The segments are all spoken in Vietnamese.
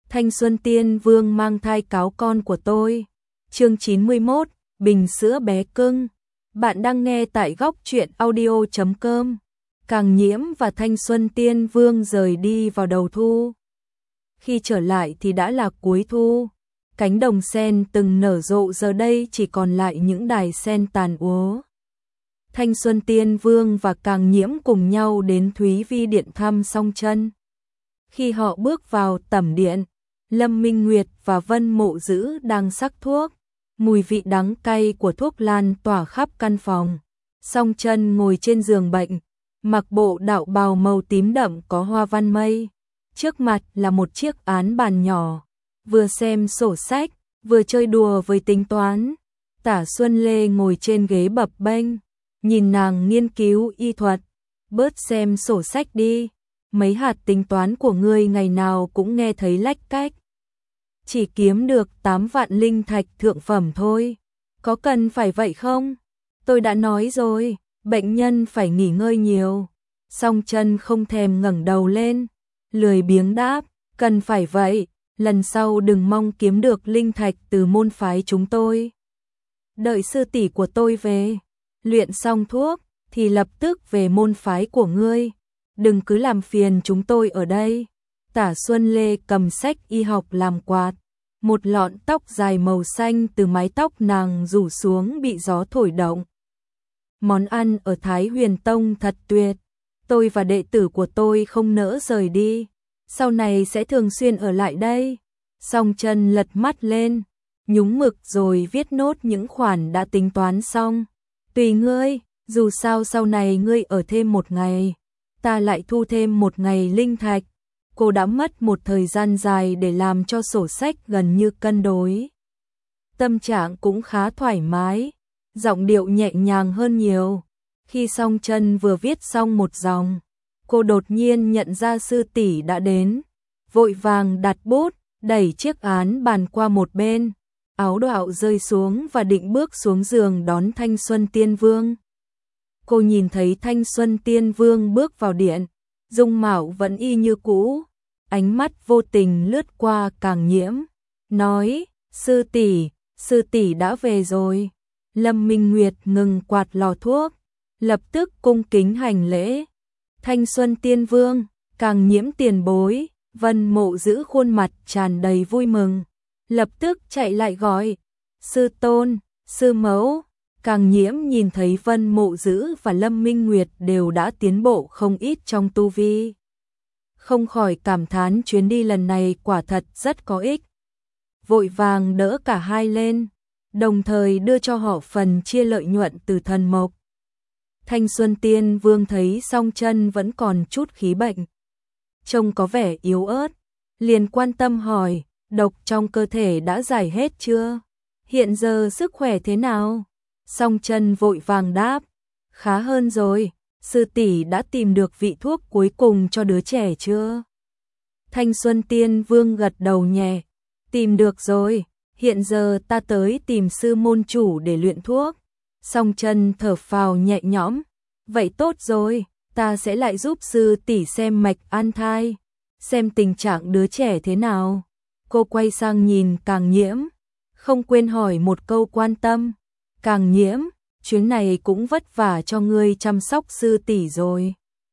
Thanh Xuân Tiên Vương mang thai cáo con của tôi. Chương 91, bình sữa bé cưng. Bạn đang nghe tại góc truyện audio.com. Càng Nhiễm và Thanh Xuân Tiên Vương rời đi vào đầu thu. Khi trở lại thì đã là cuối thu. Cánh đồng sen từng nở rộ giờ đây chỉ còn lại những đài sen tàn úa. Thanh Xuân Tiên Vương và Càng Nhiễm cùng nhau đến Thúy Vi Điện thăm Song Chân. Khi họ bước vào tẩm điện, Lâm Minh Nguyệt và Vân Mộ Dữ đang sắc thuốc. Mùi vị đắng cay của thuốc lan tỏa khắp căn phòng. Song Chân ngồi trên giường bệnh, mặc bộ đạo bào màu tím đậm có hoa văn mây. Trước mặt là một chiếc án bàn nhỏ, vừa xem sổ sách, vừa chơi đùa với tính toán. Tả Xuân Lê ngồi trên ghế bập bênh, nhìn nàng nghiên cứu y thuật. Bớt xem sổ sách đi, mấy hạt tính toán của ngươi ngày nào cũng nghe thấy lách cách. Chỉ kiếm được 8 vạn linh thạch thượng phẩm thôi, có cần phải vậy không? Tôi đã nói rồi, bệnh nhân phải nghỉ ngơi nhiều. Song Chân không thèm ngẩng đầu lên, lười biếng đáp, cần phải vậy, lần sau đừng mong kiếm được linh thạch từ môn phái chúng tôi. Đợi sư tỷ của tôi về, luyện xong thuốc, thì lập tức về môn phái của ngươi, đừng cứ làm phiền chúng tôi ở đây. Tả Xuân Lê cầm sách y học làm quạt, một lọn tóc dài màu xanh từ mái tóc nàng rủ xuống bị gió thổi động. Món ăn ở Thái Huyền Tông thật tuyệt, tôi và đệ tử của tôi không nỡ rời đi, sau này sẽ thường xuyên ở lại đây. Song Chân lật mắt lên, nhúng mực rồi viết nốt những khoản đã tính toán xong. Tùy ngươi, dù sao sau này ngươi ở thêm một ngày, ta lại thu thêm một ngày linh thạch. Cô đã mất một thời gian dài để làm cho sổ sách gần như cân đối. Tâm trạng cũng khá thoải mái, giọng điệu nhẹ nhàng hơn nhiều. Khi Song Chân vừa viết xong một dòng, cô đột nhiên nhận ra sư tỷ đã đến, vội vàng đặt bút, đẩy chiếc án bàn qua một bên, áo đoạo rơi xuống và định bước xuống giường đón Thanh Xuân Tiên Vương. Cô nhìn thấy Thanh Xuân Tiên Vương bước vào điện, dung mạo vẫn y như cũ, ánh mắt vô tình lướt qua Càng Nhiễm, nói, sư tỷ đã về rồi. Lâm Minh Nguyệt ngừng quạt lò thuốc, lập tức cung kính hành lễ. Thanh Xuân Tiên Vương, Càng Nhiễm tiền bối. Vân Mộ Dữ khuôn mặt tràn đầy vui mừng, lập tức chạy lại gọi, sư tôn, sư mẫu. Càng Nhiễm nhìn thấy Vân Mộ Dữ và Lâm Minh Nguyệt đều đã tiến bộ không ít trong tu vi, không khỏi cảm thán chuyến đi lần này quả thật rất có ích. Vội vàng đỡ cả hai lên, đồng thời đưa cho họ phần chia lợi nhuận từ thần mộc. Thanh Xuân Tiên Vương thấy Song Chân vẫn còn chút khí bệnh, trông có vẻ yếu ớt, liền quan tâm hỏi, độc trong cơ thể đã giải hết chưa? Hiện giờ sức khỏe thế nào? Song Chân vội vàng đáp, khá hơn rồi, sư tỷ đã tìm được vị thuốc cuối cùng cho đứa trẻ chưa? Thanh Xuân Tiên Vương gật đầu nhẹ, tìm được rồi, hiện giờ ta tới tìm sư môn chủ để luyện thuốc. Song Chân thở phào nhẹ nhõm, vậy tốt rồi, ta sẽ lại giúp sư tỷ xem mạch an thai, xem tình trạng đứa trẻ thế nào. Cô quay sang nhìn Càng Nhiễm, không quên hỏi một câu quan tâm, Càng Nhiễm, chuyến này cũng vất vả cho ngươi chăm sóc sư tỷ rồi.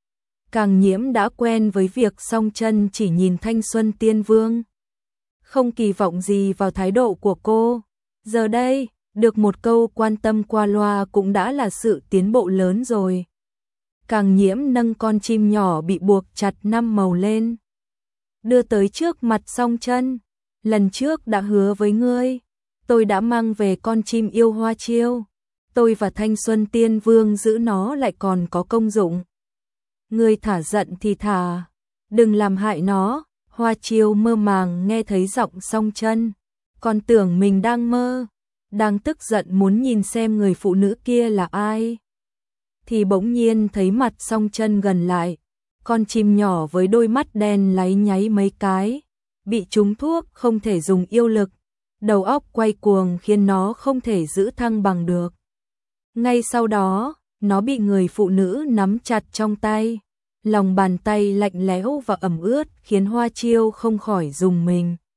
Càng Nhiễm đã quen với việc Song Chân chỉ nhìn Thanh Xuân Tiên Vương, không kỳ vọng gì vào thái độ của cô. Giờ đây, được một câu quan tâm qua loa cũng đã là sự tiến bộ lớn rồi. Càng Nhiễm nâng con chim nhỏ bị buộc chặt 5 màu lên, đưa tới trước mặt Song Chân. Lần trước đã hứa với ngươi, tôi đã mang về con chim yêu Hoa Chiêu. Tôi và Thanh Xuân Tiên Vương giữ nó lại còn có công dụng. Ngươi thả giận thì thả, đừng làm hại nó. Hoa Chiêu mơ màng nghe thấy giọng Song Chân, còn tưởng mình đang mơ, đang tức giận muốn nhìn xem người phụ nữ kia là ai, thì bỗng nhiên thấy mặt Song Chân gần lại. Con chim nhỏ với đôi mắt đen láy nháy mấy cái, bị trúng thuốc không thể dùng yêu lực, đầu óc quay cuồng khiến nó không thể giữ thăng bằng được. Ngay sau đó, nó bị người phụ nữ nắm chặt trong tay, lòng bàn tay lạnh lẽo và ẩm ướt khiến Hoa Chiêu không khỏi rùng mình.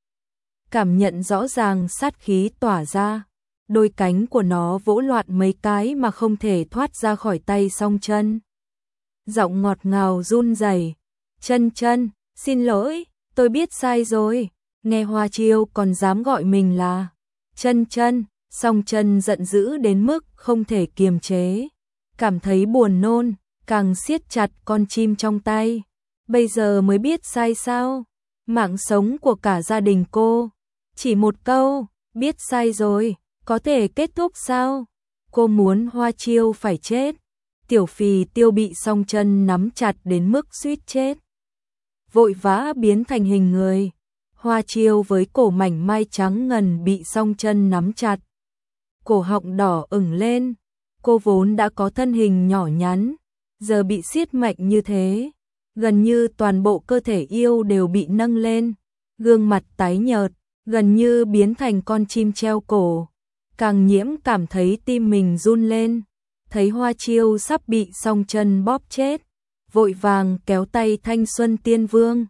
cảm nhận rõ ràng sát khí tỏa ra. Đôi cánh của nó vỗ loạn mấy cái mà không thể thoát ra khỏi tay Song Chân. Giọng ngọt ngào run rẩy, "Chân Chân, xin lỗi, tôi biết sai rồi." Nghe Hoa Chiêu còn dám gọi mình là Chân Chân, Song Chân giận dữ đến mức không thể kiềm chế, cảm thấy buồn nôn, càng siết chặt con chim trong tay. Bây giờ mới biết sai sao? Mạng sống của cả gia đình cô, chỉ một câu, biết sai rồi, có thể kết thúc sao? Cô muốn Hoa Chiêu phải chết. Tiểu Phì Tiêu bị Song Chân nắm chặt đến mức suýt chết, vội vã biến thành hình người. Hoa Chiêu với cổ mảnh mai trắng ngần bị Song Chân nắm chặt, cổ họng đỏ ửng lên. Cô vốn đã có thân hình nhỏ nhắn, giờ bị siết mạnh như thế, gần như toàn bộ cơ thể yêu đều bị nâng lên, gương mặt tái nhợt, gần như biến thành con chim treo cổ. Càng Nhiễm cảm thấy tim mình run lên, thấy Hoa Chiêu sắp bị Song Chân bóp chết, vội vàng kéo tay Thanh Xuân Tiên Vương.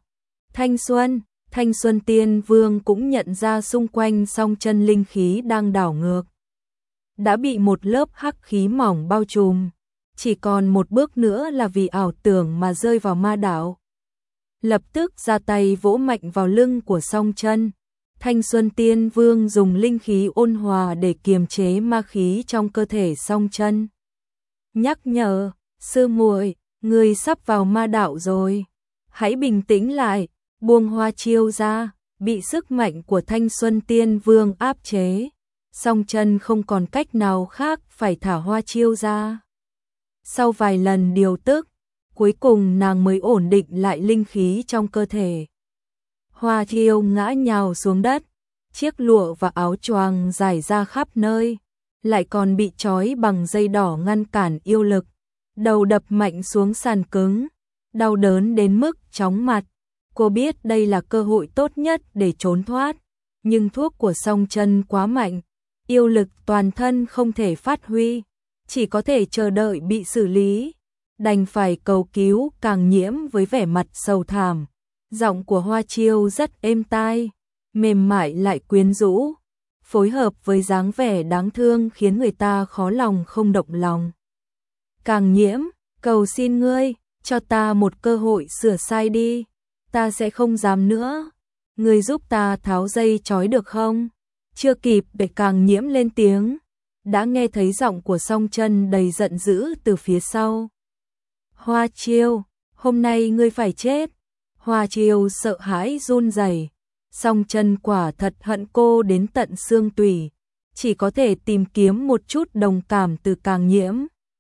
Thanh Xuân Tiên Vương cũng nhận ra xung quanh Song Chân linh khí đang đảo ngược, đã bị một lớp hắc khí mỏng bao trùm, chỉ còn một bước nữa là vì ảo tưởng mà rơi vào ma đảo. Lập tức ra tay vỗ mạnh vào lưng của Song Chân. Thanh Xuân Tiên Vương dùng linh khí ôn hòa để kiềm chế ma khí trong cơ thể Song Chân. Nhắc nhở, sư muội, người sắp vào ma đạo rồi. Hãy bình tĩnh lại, buông Hoa Chiêu ra. Bị sức mạnh của Thanh Xuân Tiên Vương áp chế, Song Chân không còn cách nào khác phải thả Hoa Chiêu ra. Sau vài lần điều tức, cuối cùng nàng mới ổn định lại linh khí trong cơ thể. Hoa Chiêu ngã nhào xuống đất, chiếc lụa và áo choàng rải ra khắp nơi, lại còn bị trói bằng dây đỏ ngăn cản yêu lực, đầu đập mạnh xuống sàn cứng, đau đớn đến mức chóng mặt. Cô biết đây là cơ hội tốt nhất để trốn thoát, nhưng thuốc của Song Chân quá mạnh, yêu lực toàn thân không thể phát huy, chỉ có thể chờ đợi bị xử lý, đành phải cầu cứu Càng Nhiễm với vẻ mặt sầu thảm. Giọng của Hoa Chiêu rất êm tai, mềm mại lại quyến rũ, phối hợp với dáng vẻ đáng thương khiến người ta khó lòng không động lòng. Càng Nhiễm, cầu xin ngươi, cho ta một cơ hội sửa sai đi, ta sẽ không dám nữa. Ngươi giúp ta tháo dây trói được không? Chưa kịp để Càng Nhiễm lên tiếng, đã nghe thấy giọng của Song Chân đầy giận dữ từ phía sau. Hoa Chiêu, hôm nay ngươi phải chết. Hoa Chiêu sợ hãi run rẩy, Song Chân quả thật hận cô đến tận xương tủy, chỉ có thể tìm kiếm một chút đồng cảm từ Càng Nhiễm.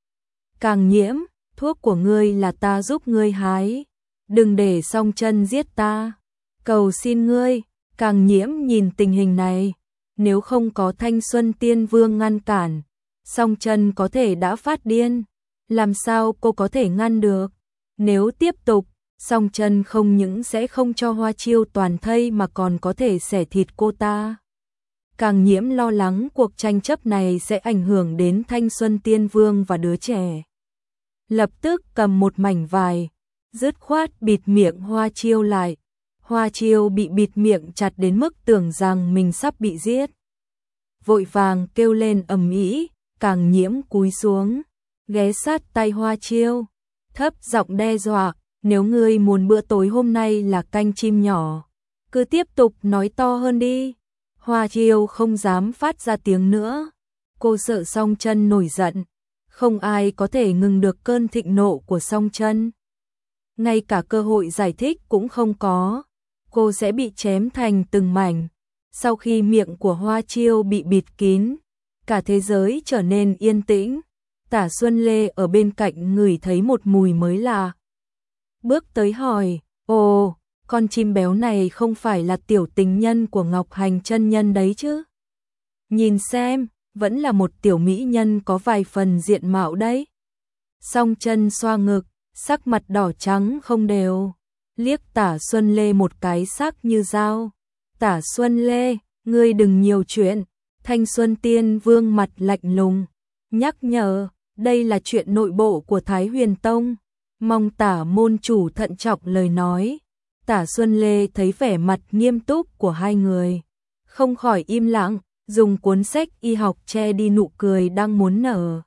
Càng Nhiễm, thuốc của ngươi là ta giúp ngươi hái, đừng để Song Chân giết ta, cầu xin ngươi. Càng Nhiễm nhìn tình hình này, nếu không có Thanh Xuân Tiên Vương ngăn cản, Song Chân có thể đã phát điên, làm sao cô có thể ngăn được? Nếu tiếp tục, Song Chân không những sẽ không cho Hoa Chiêu toàn thây mà còn có thể xẻ thịt cô ta. Càng Nhiễm lo lắng cuộc tranh chấp này sẽ ảnh hưởng đến Thanh Xuân Tiên Vương và đứa trẻ. Lập tức cầm một mảnh vải, dứt khoát bịt miệng Hoa Chiêu lại. Hoa Chiêu bị bịt miệng chặt đến mức tưởng rằng mình sắp bị giết, vội vàng kêu lên ầm ĩ. Càng Nhiễm cúi xuống, ghé sát tay Hoa Chiêu, thấp giọng đe dọa, nếu ngươi muốn bữa tối hôm nay là canh chim nhỏ, cứ tiếp tục nói to hơn đi. Hoa Chiêu không dám phát ra tiếng nữa, cô sợ Song Chân nổi giận, không ai có thể ngừng được cơn thịnh nộ của Song Chân. Ngay cả cơ hội giải thích cũng không có, cô sẽ bị chém thành từng mảnh. Sau khi miệng của Hoa Chiêu bị bịt kín, cả thế giới trở nên yên tĩnh. Tả Xuân Lê ở bên cạnh ngửi thấy một mùi mới lạ, bước tới hỏi, ồ, con chim béo này không phải là tiểu tình nhân của Ngọc Hành chân nhân đấy chứ? Nhìn xem, vẫn là một tiểu mỹ nhân có vài phần diện mạo đấy. Song Chân xoa ngực, sắc mặt đỏ trắng không đều, liếc Tả Xuân Lê một cái sắc như dao. Tả Xuân Lê, ngươi đừng nhiều chuyện. Thanh Xuân Tiên Vương mặt lạnh lùng, nhắc nhở, đây là chuyện nội bộ của Thái Huyền Tông, mong Tả môn chủ thận trọng lời nói. Tả Xuân Lê thấy vẻ mặt nghiêm túc của hai người, không khỏi im lặng, dùng cuốn sách y học che đi nụ cười đang muốn nở.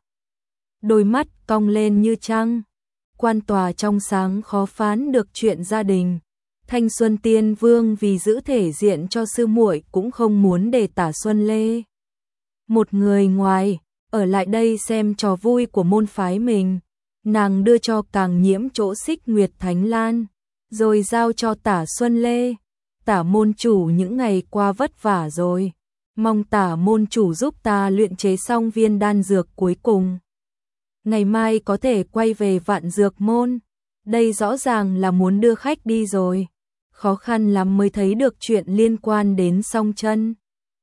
Đôi mắt cong lên như trăng, quan tòa trong sáng khó phán được chuyện gia đình. Thanh Xuân Tiên Vương vì giữ thể diện cho sư muội cũng không muốn để Tả Xuân Lê, một người ngoài, ở lại đây xem trò vui của môn phái mình. Nàng đưa cho Càng Nhiễm chỗ Xích Nguyệt Thánh Lan, rồi giao cho Tả Xuân Lê. Tả môn chủ những ngày qua vất vả rồi, mong Tả môn chủ giúp ta luyện chế xong viên đan dược cuối cùng. Ngày mai có thể quay về Vạn Dược môn. Đây rõ ràng là muốn đưa khách đi rồi. Khó khăn lắm mới thấy được chuyện liên quan đến Song Chân.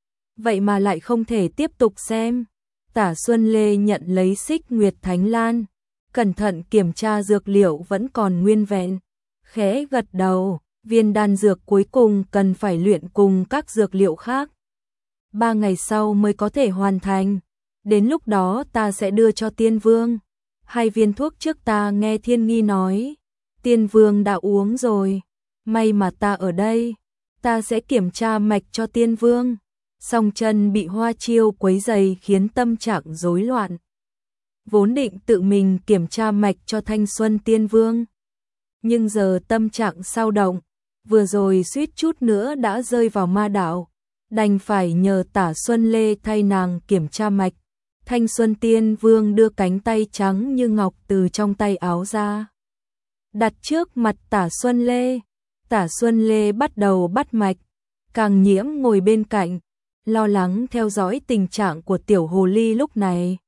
Vậy mà lại không thể tiếp tục xem. Tả Xuân Lê nhận lấy Xích Nguyệt Thánh Lan, cẩn thận kiểm tra dược liệu vẫn còn nguyên vẹn, khẽ gật đầu. Viên đan dược cuối cùng cần phải luyện cùng các dược liệu khác. 3 ngày sau mới có thể hoàn thành. Đến lúc đó ta sẽ đưa cho Tiên Vương 2 viên thuốc trước ta nghe Thiên Nghi nói. Tiên Vương đã uống rồi. May mà ta ở đây. Ta sẽ kiểm tra mạch cho Tiên Vương. Song Chân bị Hoa Chiêu quấy rầy khiến tâm trạng rối loạn. Vốn định tự mình kiểm tra mạch cho Thanh Xuân Tiên Vương. Nhưng giờ tâm trạng sao động. Vừa rồi suýt chút nữa đã rơi vào ma đạo. Đành phải nhờ Tả Xuân Lê thay nàng kiểm tra mạch. Thanh Xuân Tiên Vương đưa cánh tay trắng như ngọc từ trong tay áo ra, đặt trước mặt Tả Xuân Lê. Tả Xuân Lê bắt đầu bắt mạch. Càng Nhiễm ngồi bên cạnh, lo lắng theo dõi tình trạng của tiểu hồ ly lúc này.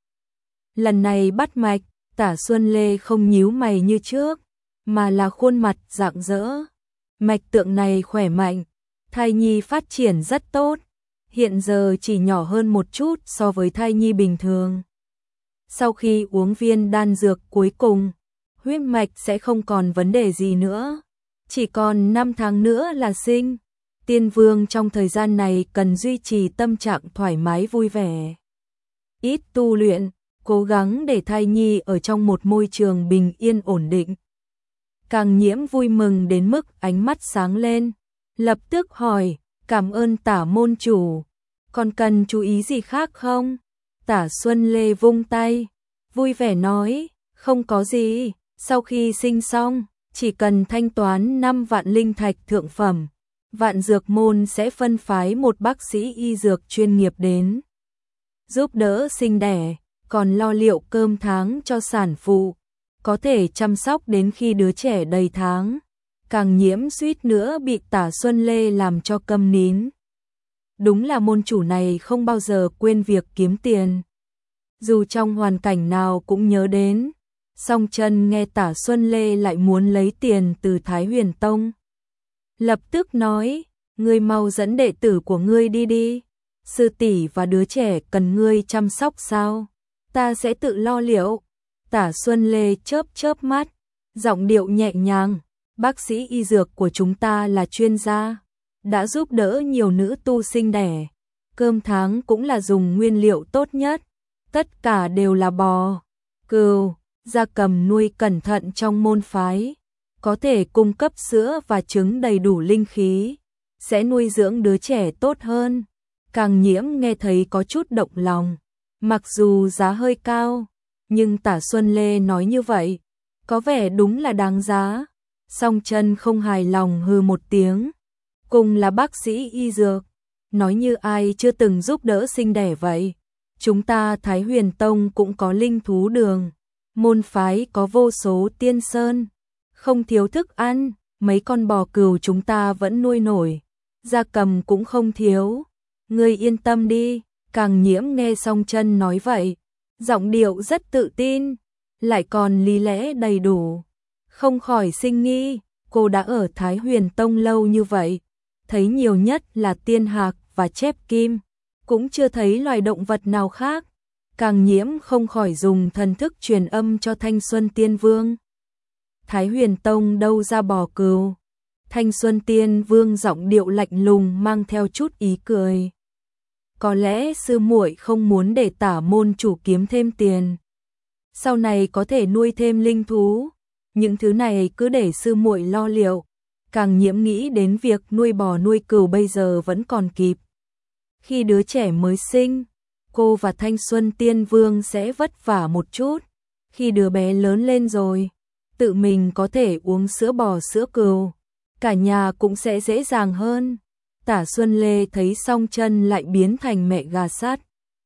Lần này bắt mạch, Tả Xuân Lê không nhíu mày như trước, mà là khuôn mặt rạng rỡ. Mạch tượng này khỏe mạnh, thai nhi phát triển rất tốt. Hiện giờ chỉ nhỏ hơn một chút so với thai nhi bình thường. Sau khi uống viên đan dược cuối cùng, huyết mạch sẽ không còn vấn đề gì nữa. Chỉ còn 5 tháng nữa là sinh. Tiên Vương trong thời gian này cần duy trì tâm trạng thoải mái vui vẻ. Ít tu luyện, cố gắng để thai nhi ở trong một môi trường bình yên ổn định. Càng Nhiễm vui mừng đến mức ánh mắt sáng lên, lập tức hỏi, cảm ơn Tả môn chủ, còn cần chú ý gì khác không? Tả Xuân Lê vung tay, vui vẻ nói, không có gì, sau khi sinh xong, chỉ cần thanh toán 5 vạn linh thạch thượng phẩm, Vạn Dược môn sẽ phân phái một bác sĩ y dược chuyên nghiệp đến, giúp đỡ sinh đẻ, còn lo liệu cơm tháng cho sản phụ, có thể chăm sóc đến khi đứa trẻ đầy tháng. Càng Nhiễm suýt nữa bị Tả Xuân Lê làm cho câm nín. Đúng là môn chủ này không bao giờ quên việc kiếm tiền. Dù trong hoàn cảnh nào cũng nhớ đến. Song Chân nghe Tả Xuân Lê lại muốn lấy tiền từ Thái Huyền Tông, lập tức nói, ngươi mau dẫn đệ tử của ngươi đi đi. Sư tỷ và đứa trẻ cần ngươi chăm sóc sao? Ta sẽ tự lo liệu. Tả Xuân Lê chớp chớp mắt, giọng điệu nhẹ nhàng, bác sĩ y dược của chúng ta là chuyên gia, đã giúp đỡ nhiều nữ tu sinh đẻ, cơm tháng cũng là dùng nguyên liệu tốt nhất, tất cả đều là bò, cừu, gia cầm nuôi cẩn thận trong môn phái, có thể cung cấp sữa và trứng đầy đủ linh khí, sẽ nuôi dưỡng đứa trẻ tốt hơn. Càng Nhiễm nghe thấy có chút động lòng, mặc dù giá hơi cao, nhưng Tả Xuân Lê nói như vậy, có vẻ đúng là đáng giá. Song Chân không hài lòng hừ một tiếng, cùng là bác sĩ y dược, nói như ai chưa từng giúp đỡ sinh đẻ vậy. Chúng ta Thái Huyền Tông cũng có linh thú đường, môn phái có vô số tiên sơn, không thiếu thức ăn, mấy con bò cừu chúng ta vẫn nuôi nổi, gia cầm cũng không thiếu, ngươi yên tâm đi. Càng Nhiễm nghe Song Chân nói vậy, giọng điệu rất tự tin, lại còn lý lẽ đầy đủ, không khỏi sinh nghi, cô đã ở Thái Huyền Tông lâu như vậy, thấy nhiều nhất là tiên hạc và chép kim, cũng chưa thấy loài động vật nào khác. Càng Nhiễm không khỏi dùng thần thức truyền âm cho Thanh Xuân Tiên Vương. Thái Huyền Tông đâu ra bò cừu? Thanh Xuân Tiên Vương giọng điệu lạnh lùng mang theo chút ý cười. Có lẽ sư muội không muốn để Tả môn chủ kiếm thêm tiền, sau này có thể nuôi thêm linh thú, những thứ này cứ để sư muội lo liệu. Càng Nhiễm nghĩ đến việc nuôi bò nuôi cừu bây giờ vẫn còn kịp, Khi đứa trẻ mới sinh, cô và Thanh Xuân Tiên Vương sẽ vất vả một chút. Khi đứa bé lớn lên rồi, tự mình có thể uống sữa bò sữa cừu, cả nhà cũng sẽ dễ dàng hơn. Tả Xuân Lê thấy Song Chân lại biến thành mẹ gà sắt,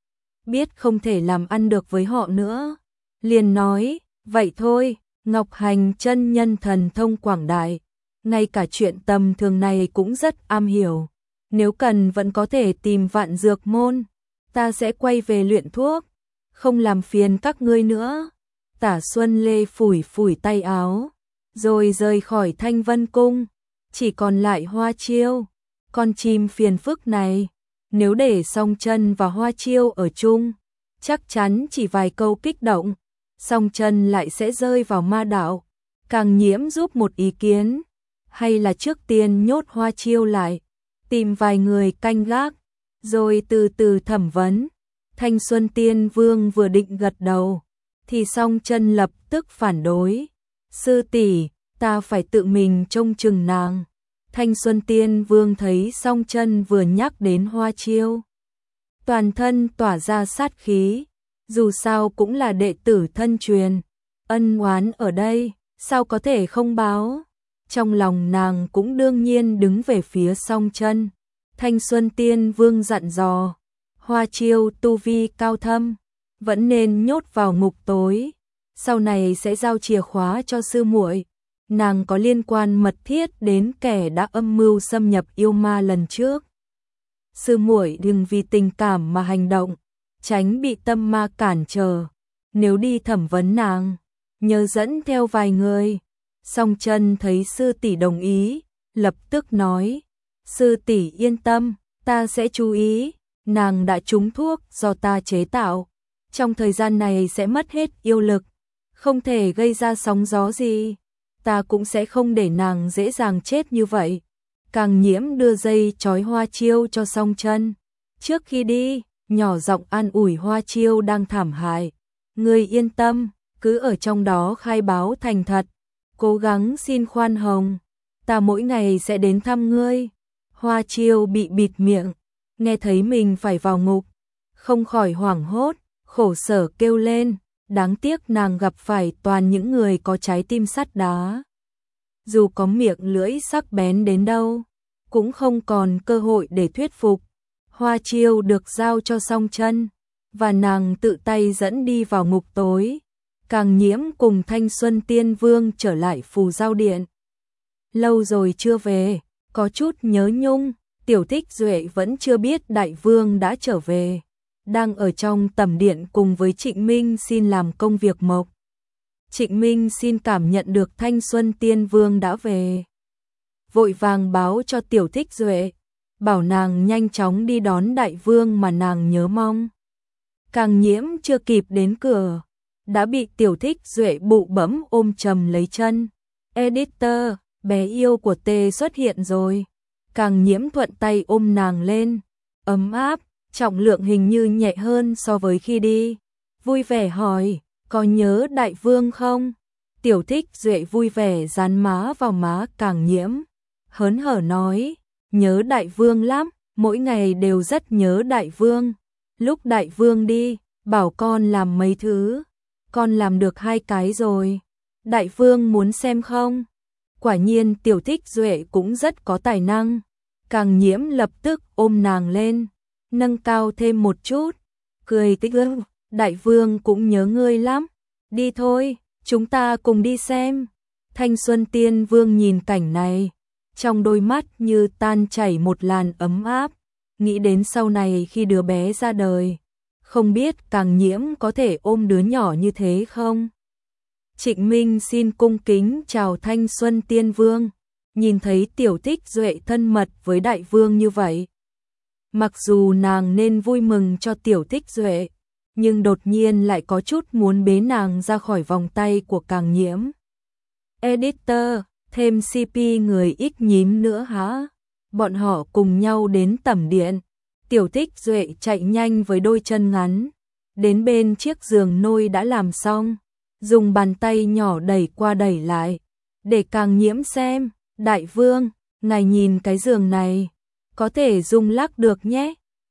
biết không thể làm ăn được với họ nữa, liền nói, vậy thôi, Ngọc Hành chân nhân thần thông quảng đại, ngay cả chuyện tầm thường này cũng rất am hiểu, nếu cần vẫn có thể tìm Vạn Dược Môn, ta sẽ quay về luyện thuốc, không làm phiền các ngươi nữa. Tả Xuân Lê phủi phủi tay áo, rồi rời khỏi Thanh Vân Cung, chỉ còn lại Hoa Chiêu, con chim phiền phức này, nếu để Song Chân và Hoa Chiêu ở chung, chắc chắn chỉ vài câu kích động, Song Chân lại sẽ rơi vào ma đạo. Càng Nhiễm giúp một ý kiến, hay là trước tiên nhốt Hoa Chiêu lại, tìm vài người canh gác, rồi từ từ thẩm vấn. Thanh Xuân Tiên Vương vừa định gật đầu, thì Song Chân lập tức phản đối. Sư tỷ, ta phải tự mình trông chừng nàng. Thanh Xuân Tiên Vương thấy Song Chân vừa nhắc đến Hoa Chiêu, toàn thân tỏa ra sát khí, dù sao cũng là đệ tử thân truyền, ân oán ở đây, sao có thể không báo. Trong lòng nàng cũng đương nhiên đứng về phía Song Chân. Thanh Xuân Tiên Vương dặn dò, Hoa Chiêu tu vi cao thâm, vẫn nên nhốt vào ngục tối, sau này sẽ giao chìa khóa cho sư muội. Nàng có liên quan mật thiết đến kẻ đã âm mưu xâm nhập yêu ma lần trước. Sư muội đừng vì tình cảm mà hành động, tránh bị tâm ma cản trở. Nếu đi thẩm vấn nàng, nhớ dẫn theo vài người. Song Chân thấy sư tỷ đồng ý, lập tức nói, sư tỷ yên tâm, ta sẽ chú ý. Nàng đã trúng thuốc do ta chế tạo, trong thời gian này sẽ mất hết yêu lực, không thể gây ra sóng gió gì. Ta cũng sẽ không để nàng dễ dàng chết như vậy. Càng Nhiễm đưa dây trói Hoa Chiêu cho Song Chân. Trước khi đi, nhỏ giọng an ủi Hoa Chiêu đang thảm hại. Ngươi yên tâm, cứ ở trong đó khai báo thành thật, cố gắng xin khoan hồng. Ta mỗi ngày sẽ đến thăm ngươi. Hoa Chiêu bị bịt miệng, nghe thấy mình phải vào ngục, không khỏi hoảng hốt, khổ sở kêu lên. Đáng tiếc nàng gặp phải toàn những người có trái tim sắt đá. Dù có miệng lưỡi sắc bén đến đâu, cũng không còn cơ hội để thuyết phục. Hoa Chiêu được giao cho Song Chân, và nàng tự tay dẫn đi vào ngục tối. Càng Nhiễm cùng Thanh Xuân Tiên Vương trở lại Phù Giao Điện. Lâu rồi chưa về, có chút nhớ nhung, Tiểu Thích Duệ vẫn chưa biết Đại Vương đã trở về. Đang ở trong tẩm điện cùng với Trịnh Minh xin làm công việc mộc. Trịnh Minh xin cảm nhận được Thanh Xuân Tiên Vương đã về, vội vàng báo cho Tiểu Thích Duệ, bảo nàng nhanh chóng đi đón Đại Vương mà nàng nhớ mong. Càng Nhiễm chưa kịp đến cửa, đã bị Tiểu Thích Duệ bụ bẫm ôm chầm lấy chân. Editor, bé yêu của Tê xuất hiện rồi. Càng Nhiễm thuận tay ôm nàng lên, ấm áp, trọng lượng hình như nhẹ hơn so với khi đi. Vui vẻ hỏi, có nhớ Đại Vương không? Tiểu Thích Duệ vui vẻ dán má vào má Càng Nhiễm, hớn hở nói, nhớ Đại Vương lắm, mỗi ngày đều rất nhớ Đại Vương. Lúc Đại Vương đi, bảo con làm mấy thứ, con làm được 2 cái rồi. Đại Vương muốn xem không? Quả nhiên Tiểu Thích Duệ cũng rất có tài năng. Càng Nhiễm lập tức ôm nàng lên, nâng cao thêm một chút, cười tích ước, Đại Vương cũng nhớ ngươi lắm. Đi thôi, chúng ta cùng đi xem. Thanh Xuân Tiên Vương nhìn cảnh này, trong đôi mắt như tan chảy một làn ấm áp, nghĩ đến sau này khi đứa bé ra đời, không biết Càng Nhiễm có thể ôm đứa nhỏ như thế không? Trịnh Minh xin cung kính chào Thanh Xuân Tiên Vương, nhìn thấy Tiểu Thích Duệ thân mật với Đại Vương như vậy. Mặc dù nàng nên vui mừng cho Tiểu Thích Duệ, nhưng đột nhiên lại có chút muốn bế nàng ra khỏi vòng tay của Càng Nhiễm. Editor, thêm CP người ít nhím nữa hả? Bọn họ cùng nhau đến tẩm điện. Tiểu Thích Duệ chạy nhanh với đôi chân ngắn, đến bên chiếc giường nôi đã làm xong, dùng bàn tay nhỏ đẩy qua đẩy lại, để Càng Nhiễm xem. Đại Vương, ngài nhìn cái giường này, có thể rung lắc được nhé.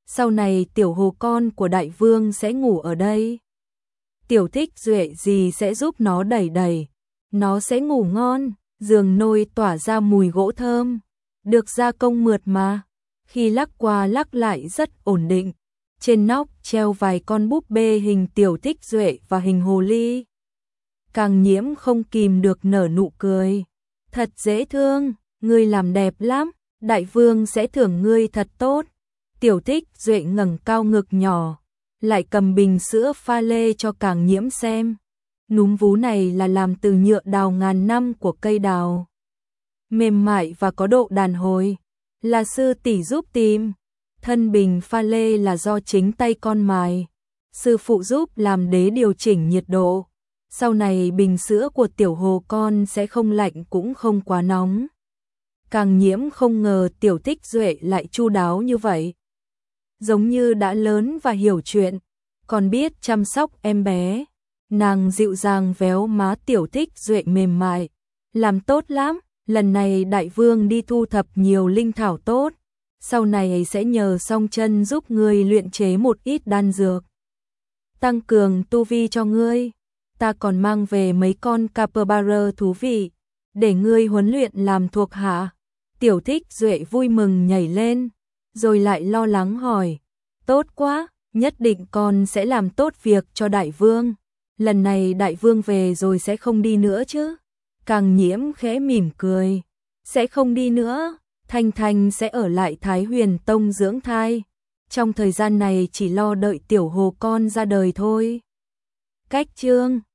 sau này tiểu hồ con của đại vương sẽ ngủ ở đây. Tiểu Thích Duệ gì sẽ giúp nó đẩy đẩy, nó sẽ ngủ ngon, giường nôi tỏa ra mùi gỗ thơm, được gia công mượt mà, khi lắc qua lắc lại rất ổn định. Trên nóc treo vài con búp bê hình Tiểu Thích Duệ và hình hồ ly. Càng Nhiễm không kìm được nở nụ cười. Thật dễ thương, ngươi làm đẹp lắm, đại vương sẽ thưởng ngươi thật tốt. Tiểu Thích Duệ ngẩng cao ngực nhỏ, lại cầm bình sữa pha lê cho Càng Nhiễm xem. Núm vú này là làm từ nhựa đào ngàn năm của cây đào. Mềm mại và có độ đàn hồi, là sư tỷ giúp tìm. Thân bình pha lê là do chính tay con mài. Sư phụ giúp làm đế điều chỉnh nhiệt độ. Sau này bình sữa của tiểu hồ con sẽ không lạnh cũng không quá nóng. Càng Nhiễm không ngờ Tiểu Thích Duệ lại chu đáo như vậy. Giống như đã lớn và hiểu chuyện, còn biết chăm sóc em bé. Nàng dịu dàng véo má Tiểu Thích Duệ mềm mại. Làm tốt lắm, lần này đại vương đi thu thập nhiều linh thảo tốt. Sau này sẽ nhờ Song Chân giúp ngươi luyện chế một ít đan dược, tăng cường tu vi cho ngươi. Ta còn mang về mấy con capybara thú vị, để ngươi huấn luyện làm thuộc hạ. Tiểu Thích Duệ vui mừng nhảy lên, rồi lại lo lắng hỏi, tốt quá, nhất định con sẽ làm tốt việc cho đại vương. Lần này đại vương về rồi sẽ không đi nữa chứ? Càng Nhiễm khẽ mỉm cười, sẽ không đi nữa. Thanh Thanh sẽ ở lại Thái Huyền Tông dưỡng thai. Trong thời gian này chỉ lo đợi tiểu hồ con ra đời thôi. Cách chương